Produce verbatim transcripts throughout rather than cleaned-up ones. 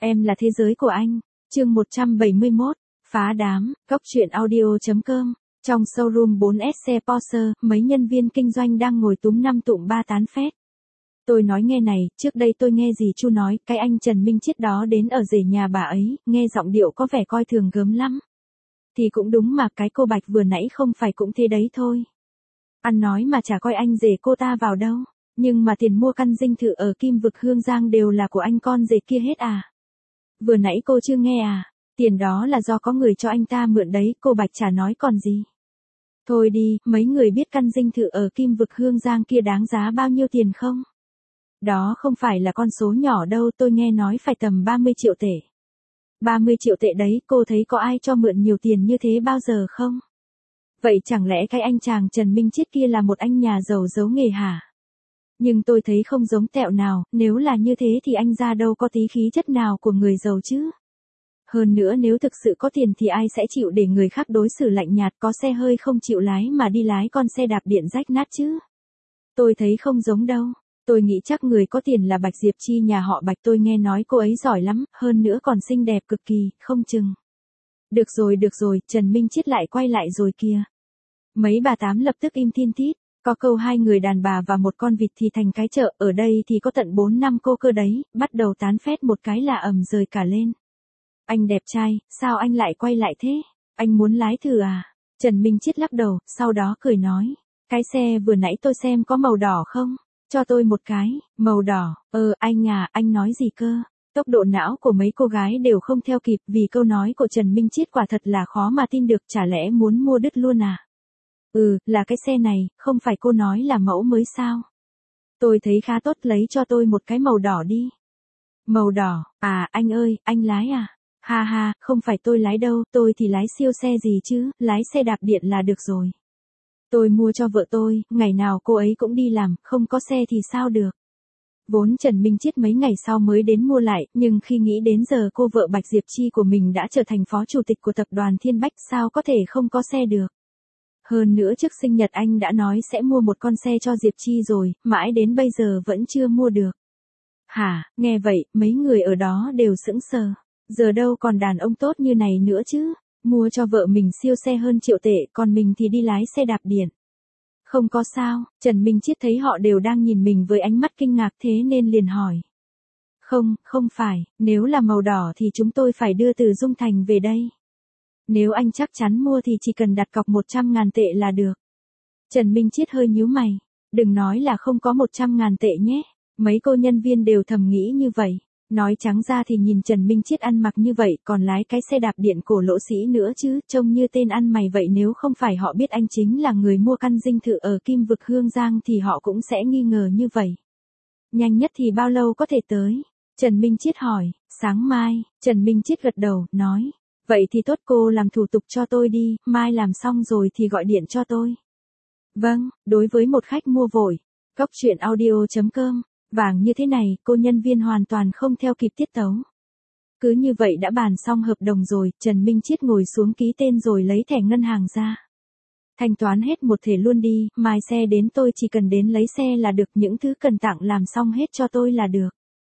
Em là thế giới của anh. Chương một trăm bảy mươi mốt, phá đám, góc truyện audio chấm com. Trong showroom bốn S xe Porsche, mấy nhân viên kinh doanh đang ngồi túm năm tụm ba tán phét. Tôi nói nghe này, trước đây tôi nghe dì Chu nói, cái anh Trần Minh Chiết đó đến ở rể nhà bà ấy, nghe giọng điệu có vẻ coi thường gớm lắm. Thì cũng đúng mà, cái cô Bạch vừa nãy không phải cũng thế đấy thôi. Ăn nói mà chả coi anh rể cô ta vào đâu. Nhưng mà tiền mua căn dinh thự ở Kim Vực Hương Giang đều là của anh con rể kia hết à? Vừa nãy cô chưa nghe à? Tiền đó là do có người cho anh ta mượn đấy, cô Bạch chả nói còn gì. Thôi đi, mấy người biết căn dinh thự ở Kim Vực Hương Giang kia đáng giá bao nhiêu tiền không? Đó không phải là con số nhỏ đâu, tôi nghe nói phải tầm ba mươi triệu tệ. ba mươi triệu tệ đấy, cô thấy có ai cho mượn nhiều tiền như thế bao giờ không? Vậy chẳng lẽ cái anh chàng Trần Minh Chiết kia là một anh nhà giàu giấu nghề hả? Nhưng tôi thấy không giống tẹo nào, nếu là như thế thì anh ra đâu có tí khí chất nào của người giàu chứ. Hơn nữa nếu thực sự có tiền thì ai sẽ chịu để người khác đối xử lạnh nhạt, có xe hơi không chịu lái mà đi lái con xe đạp điện rách nát chứ. Tôi thấy không giống đâu. Tôi nghĩ chắc người có tiền là Bạch Diệp Chi nhà họ Bạch, tôi nghe nói cô ấy giỏi lắm, hơn nữa còn xinh đẹp cực kỳ, không chừng. Được rồi được rồi, Trần Minh Chiết lại quay lại rồi kìa. Mấy bà tám lập tức im thiên tít. Có câu hai người đàn bà và một con vịt thì thành cái chợ, ở đây thì có tận bốn năm cô cơ đấy, bắt đầu tán phét một cái là ầm rời cả lên. Anh đẹp trai, sao anh lại quay lại thế? Anh muốn lái thử à? Trần Minh Chiết lắc đầu, sau đó cười nói. Cái xe vừa nãy tôi xem có màu đỏ không? Cho tôi một cái, màu đỏ, ờ anh à, anh nói gì cơ? Tốc độ não của mấy cô gái đều không theo kịp vì câu nói của Trần Minh Chiết quả thật là khó mà tin được, chả lẽ muốn mua đứt luôn à? Ừ, là cái xe này, không phải cô nói là mẫu mới sao? Tôi thấy khá tốt, lấy cho tôi một cái màu đỏ đi. Màu đỏ, à anh ơi, anh lái à? Ha ha, không phải tôi lái đâu, tôi thì lái siêu xe gì chứ, lái xe đạp điện là được rồi. Tôi mua cho vợ tôi, ngày nào cô ấy cũng đi làm, không có xe thì sao được. Vốn Trần Minh Chiết mấy ngày sau mới đến mua lại, nhưng khi nghĩ đến giờ cô vợ Bạch Diệp Chi của mình đã trở thành phó chủ tịch của tập đoàn Thiên Bách, sao có thể không có xe được. Hơn nữa trước sinh nhật anh đã nói sẽ mua một con xe cho Diệp Chi rồi, mãi đến bây giờ vẫn chưa mua được. Hả, nghe vậy, mấy người ở đó đều sững sờ. Giờ đâu còn đàn ông tốt như này nữa chứ. Mua cho vợ mình siêu xe hơn triệu tệ, còn mình thì đi lái xe đạp điện. Không có sao, Trần Minh Chiết thấy họ đều đang nhìn mình với ánh mắt kinh ngạc thế nên liền hỏi. Không, không phải, nếu là màu đỏ thì chúng tôi phải đưa từ Dung Thành về đây. Nếu anh chắc chắn mua thì chỉ cần đặt cọc một trăm ngàn tệ là được. Trần Minh Chiết hơi nhíu mày. Đừng nói là không có một trăm ngàn tệ nhé. Mấy cô nhân viên đều thầm nghĩ như vậy. Nói trắng ra thì nhìn Trần Minh Chiết ăn mặc như vậy còn lái cái xe đạp điện cổ lỗ sĩ nữa chứ, trông như tên ăn mày vậy, nếu không phải họ biết anh chính là người mua căn dinh thự ở Kim Vực Hương Giang thì họ cũng sẽ nghi ngờ như vậy. Nhanh nhất thì bao lâu có thể tới? Trần Minh Chiết hỏi. Sáng mai. Trần Minh Chiết gật đầu, nói. Vậy thì tốt, cô làm thủ tục cho tôi đi, mai làm xong rồi thì gọi điện cho tôi. Vâng, đối với một khách mua vội. Góc truyện audio chấm com. Vàng như thế này, cô nhân viên hoàn toàn không theo kịp tiết tấu. Cứ như vậy đã bàn xong hợp đồng rồi, Trần Minh Chiết ngồi xuống ký tên rồi lấy thẻ ngân hàng ra. Thanh toán hết một thể luôn đi, mai xe đến tôi chỉ cần đến lấy xe là được, những thứ cần tặng làm xong hết cho tôi là được.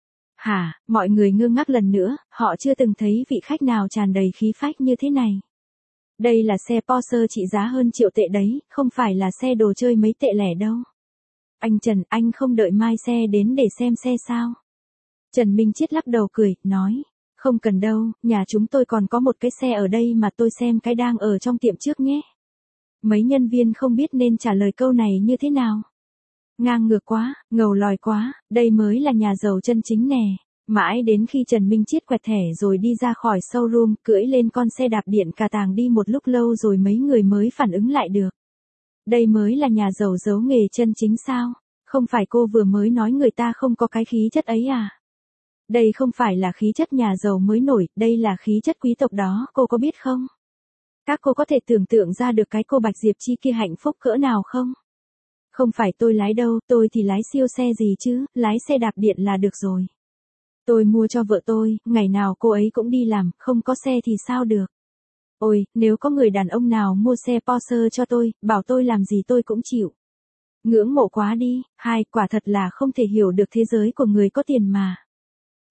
Hả, mọi người ngơ ngác lần nữa, họ chưa từng thấy vị khách nào tràn đầy khí phách như thế này. Đây là xe Porsche trị giá hơn triệu tệ đấy, không phải là xe đồ chơi mấy tệ lẻ đâu. Anh Trần, anh không đợi mai xe đến để xem xe sao? Trần Minh Chiết lắc đầu cười, nói. Không cần đâu, nhà chúng tôi còn có một cái xe ở đây mà, tôi xem cái đang ở trong tiệm trước nhé. Mấy nhân viên không biết nên trả lời câu này như thế nào. Ngang ngược quá, ngầu lòi quá, đây mới là nhà giàu chân chính nè. Mãi đến khi Trần Minh Chiết quẹt thẻ rồi đi ra khỏi showroom, cưỡi lên con xe đạp điện cà tàng đi một lúc lâu rồi mấy người mới phản ứng lại được. Đây mới là nhà giàu giấu nghề chân chính sao? Không phải cô vừa mới nói người ta không có cái khí chất ấy à? Đây không phải là khí chất nhà giàu mới nổi, đây là khí chất quý tộc đó, cô có biết không? Các cô có thể tưởng tượng ra được cái cô Bạch Diệp Chi kia hạnh phúc cỡ nào không? Không phải tôi lái đâu, tôi thì lái siêu xe gì chứ, lái xe đạp điện là được rồi. Tôi mua cho vợ tôi, ngày nào cô ấy cũng đi làm, không có xe thì sao được. Ôi, nếu có người đàn ông nào mua xe Porsche cho tôi, bảo tôi làm gì tôi cũng chịu. Ngưỡng mộ quá đi, hai, quả thật là không thể hiểu được thế giới của người có tiền mà.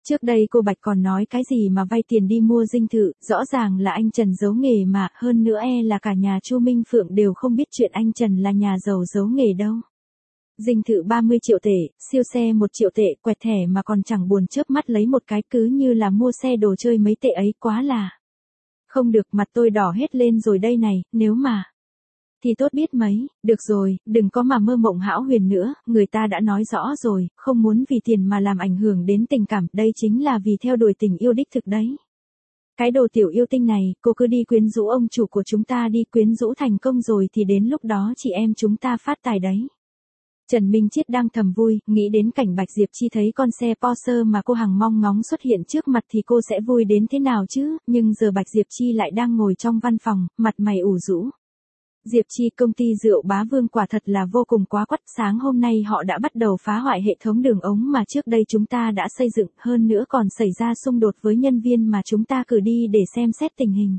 Trước đây cô Bạch còn nói cái gì mà vay tiền đi mua dinh thự, rõ ràng là anh Trần giấu nghề mà, hơn nữa e là cả nhà Chu Minh Phượng đều không biết chuyện anh Trần là nhà giàu giấu nghề đâu. Dinh thự ba mươi triệu tệ, siêu xe một triệu tệ, quẹt thẻ mà còn chẳng buồn chớp mắt lấy một cái, cứ như là mua xe đồ chơi mấy tệ ấy, quá là. Không được, mặt tôi đỏ hết lên rồi đây này, nếu mà. Thì tốt biết mấy, được rồi, đừng có mà mơ mộng hão huyền nữa, người ta đã nói rõ rồi, không muốn vì tiền mà làm ảnh hưởng đến tình cảm, đây chính là vì theo đuổi tình yêu đích thực đấy. Cái đồ tiểu yêu tinh này, cô cứ đi quyến rũ ông chủ của chúng ta đi, quyến rũ thành công rồi thì đến lúc đó chị em chúng ta phát tài đấy. Trần Minh Chiết đang thầm vui, nghĩ đến cảnh Bạch Diệp Chi thấy con xe Porsche mà cô hằng mong ngóng xuất hiện trước mặt thì cô sẽ vui đến thế nào chứ, nhưng giờ Bạch Diệp Chi lại đang ngồi trong văn phòng, mặt mày ủ rũ. Diệp Chi, công ty rượu Bá Vương quả thật là vô cùng quá quắt, sáng hôm nay họ đã bắt đầu phá hoại hệ thống đường ống mà trước đây chúng ta đã xây dựng, hơn nữa còn xảy ra xung đột với nhân viên mà chúng ta cử đi để xem xét tình hình.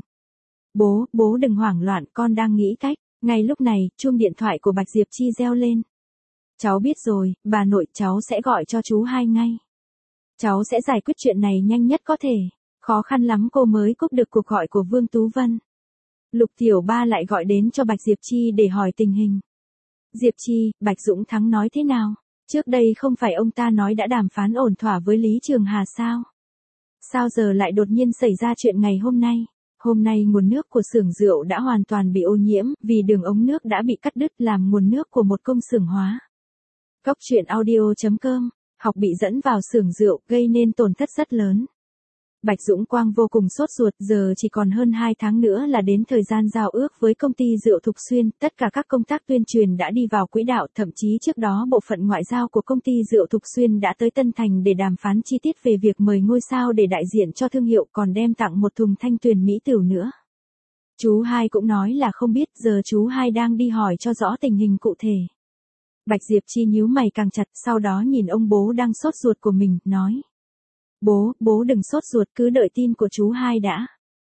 Bố, bố đừng hoảng loạn, con đang nghĩ cách. Ngay lúc này, chuông điện thoại của Bạch Diệp Chi reo lên. Cháu biết rồi, bà nội, cháu sẽ gọi cho chú hai ngay. Cháu sẽ giải quyết chuyện này nhanh nhất có thể. Khó khăn lắm cô mới cúp được cuộc gọi của Vương Tú Vân. Lục Tiểu Ba lại gọi đến cho Bạch Diệp Chi để hỏi tình hình. Diệp Chi, Bạch Dũng Thắng nói thế nào? Trước đây không phải ông ta nói đã đàm phán ổn thỏa với Lý Trường Hà sao? Sao giờ lại đột nhiên xảy ra chuyện ngày hôm nay? Hôm nay nguồn nước của xưởng rượu đã hoàn toàn bị ô nhiễm, vì đường ống nước đã bị cắt đứt làm nguồn nước của một công xưởng hóa. Cóc truyện audio chấm com, học bị dẫn vào xưởng rượu, gây nên tổn thất rất lớn. Bạch Dũng Quang vô cùng sốt ruột, giờ chỉ còn hơn hai tháng nữa là đến thời gian giao ước với công ty rượu Thục Xuyên, tất cả các công tác tuyên truyền đã đi vào quỹ đạo, thậm chí trước đó bộ phận ngoại giao của công ty rượu Thục Xuyên đã tới Tân Thành để đàm phán chi tiết về việc mời ngôi sao để đại diện cho thương hiệu, còn đem tặng một thùng Thanh Tuyền mỹ tửu nữa. Chú hai cũng nói là không biết, giờ chú hai đang đi hỏi cho rõ tình hình cụ thể. Bạch Diệp Chi nhíu mày càng chặt, sau đó nhìn ông bố đang sốt ruột của mình, nói. Bố, bố đừng sốt ruột, cứ đợi tin của chú hai đã.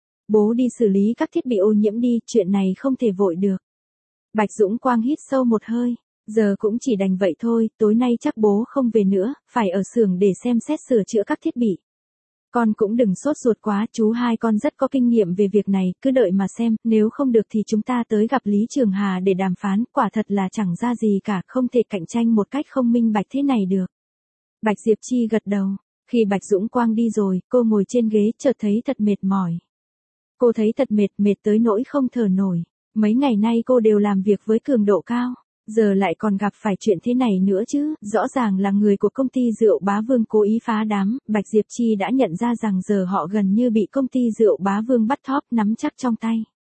Bố đi xử lý các thiết bị ô nhiễm đi, chuyện này không thể vội được. Bạch Dũng Quang hít sâu một hơi, giờ cũng chỉ đành vậy thôi, tối nay chắc bố không về nữa, phải ở xưởng để xem xét sửa chữa các thiết bị. Con cũng đừng sốt ruột quá, chú hai con rất có kinh nghiệm về việc này, cứ đợi mà xem, nếu không được thì chúng ta tới gặp Lý Trường Hà để đàm phán, quả thật là chẳng ra gì cả, không thể cạnh tranh một cách không minh bạch thế này được. Bạch Diệp Chi gật đầu. Khi Bạch Dũng Quang đi rồi, cô ngồi trên ghế chợt thấy thật mệt mỏi. Cô thấy thật mệt, mệt tới nỗi không thở nổi. Mấy ngày nay cô đều làm việc với cường độ cao, giờ lại còn gặp phải chuyện thế này nữa chứ, rõ ràng là người của công ty rượu Bá Vương cố ý phá đám, Bạch Diệp Chi đã nhận ra rằng giờ họ gần như bị công ty rượu Bá Vương bắt thóp nắm chắc trong tay.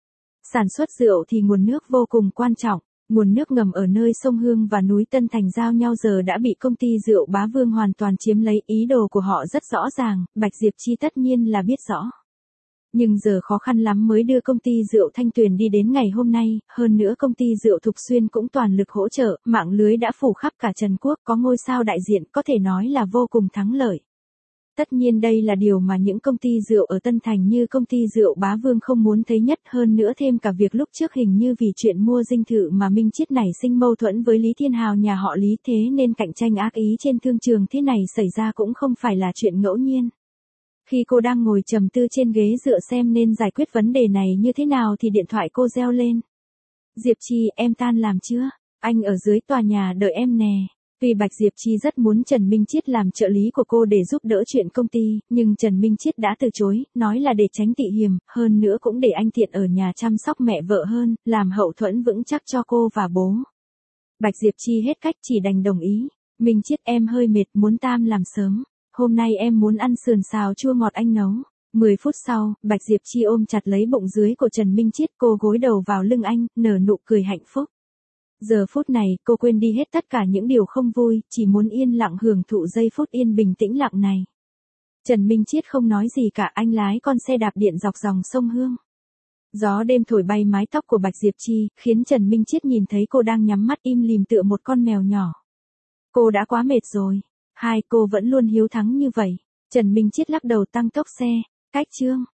Sản xuất rượu thì nguồn nước vô cùng quan trọng. Nguồn nước ngầm ở nơi sông Hương và núi Tân Thành giao nhau giờ đã bị công ty rượu Bá Vương hoàn toàn chiếm lấy, ý đồ của họ rất rõ ràng, Bạch Diệp Chi tất nhiên là biết rõ. Nhưng giờ khó khăn lắm mới đưa công ty rượu Thanh Tuyền đi đến ngày hôm nay, hơn nữa công ty rượu Thục Xuyên cũng toàn lực hỗ trợ, mạng lưới đã phủ khắp cả Trần Quốc, có ngôi sao đại diện, có thể nói là vô cùng thắng lợi. Tất nhiên đây là điều mà những công ty rượu ở Tân Thành như công ty rượu Bá Vương không muốn thấy nhất, hơn nữa thêm cả việc lúc trước hình như vì chuyện mua dinh thự mà Minh Chiết nảy sinh mâu thuẫn với Lý Thiên Hào nhà họ Lý, thế nên cạnh tranh ác ý trên thương trường thế này xảy ra cũng không phải là chuyện ngẫu nhiên. Khi cô đang ngồi trầm tư trên ghế dựa xem nên giải quyết vấn đề này như thế nào thì điện thoại cô reo lên. Diệp Chi, em tan làm chưa? Anh ở dưới tòa nhà đợi em nè. Vì Bạch Diệp Chi rất muốn Trần Minh Chiết làm trợ lý của cô để giúp đỡ chuyện công ty, nhưng Trần Minh Chiết đã từ chối, nói là để tránh tị hiềm, hơn nữa cũng để anh tiện ở nhà chăm sóc mẹ vợ hơn, làm hậu thuẫn vững chắc cho cô và bố. Bạch Diệp Chi hết cách chỉ đành đồng ý. Minh Chiết, em hơi mệt, muốn tam làm sớm. Hôm nay em muốn ăn sườn xào chua ngọt anh nấu. mười phút sau, Bạch Diệp Chi ôm chặt lấy bụng dưới của Trần Minh Chiết, cô gối đầu vào lưng anh, nở nụ cười hạnh phúc. Giờ phút này, cô quên đi hết tất cả những điều không vui, chỉ muốn yên lặng hưởng thụ giây phút yên bình tĩnh lặng này. Trần Minh Chiết không nói gì cả, anh lái con xe đạp điện dọc dòng sông Hương. Gió đêm thổi bay mái tóc của Bạch Diệp Chi, khiến Trần Minh Chiết nhìn thấy cô đang nhắm mắt im lìm tựa một con mèo nhỏ. Cô đã quá mệt rồi. Hai, cô vẫn luôn hiếu thắng như vậy. Trần Minh Chiết lắc đầu tăng tốc xe. Cách chương.